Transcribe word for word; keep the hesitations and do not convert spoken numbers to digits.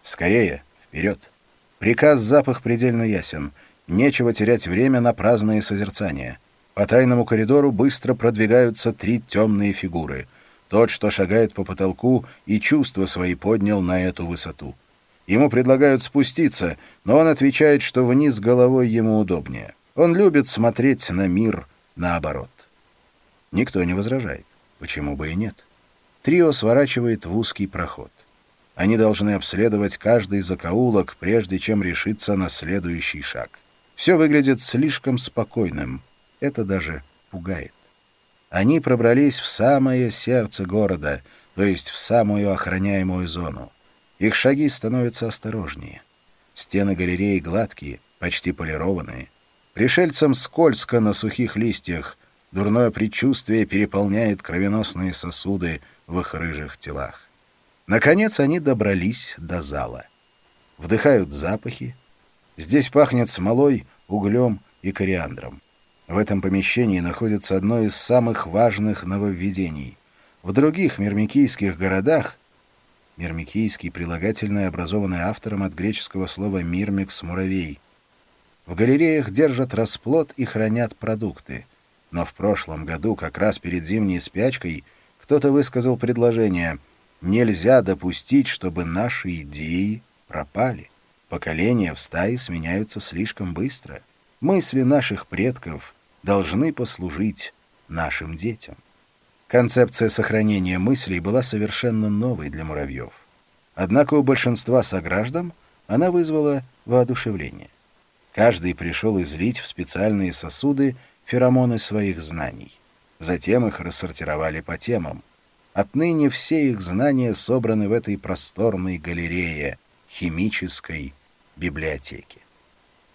Скорее, вперед! Приказ-запах предельно ясен. Нечего терять время на праздные созерцания. По тайному коридору быстро продвигаются три темные фигуры. Тот, что шагает по потолку, и чувства свои поднял на эту высоту. Ему предлагают спуститься, но он отвечает, что вниз головой ему удобнее. Он любит смотреть на мир наоборот. Никто не возражает. Почему бы и нет? Трио сворачивает в узкий проход. Они должны обследовать каждый закоулок, прежде чем решиться на следующий шаг. Все выглядит слишком спокойным. Это даже пугает. Они пробрались в самое сердце города, то есть в самую охраняемую зону. Их шаги становятся осторожнее. Стены галереи гладкие, почти полированные. Пришельцам скользко на сухих листьях. Дурное предчувствие переполняет кровеносные сосуды в их рыжих телах. Наконец они добрались до зала. Вдыхают запахи. Здесь пахнет смолой, углем и кориандром. В этом помещении находится одно из самых важных нововведений. В других мирмикийских городах мирмикийский прилагательное, образованное автором от греческого слова «мирмикс» — муравей. В галереях держат расплод и хранят продукты. Но в прошлом году, как раз перед зимней спячкой, кто-то высказал предложение: нельзя допустить, чтобы наши идеи пропали. Поколения в стае сменяются слишком быстро. Мысли наших предков должны послужить нашим детям. Концепция сохранения мыслей была совершенно новой для муравьев. Однако у большинства сограждан она вызвала воодушевление. Каждый пришел излить в специальные сосуды феромоны своих знаний. Затем их рассортировали по темам. Отныне все их знания собраны в этой просторной галерее, химической библиотеке.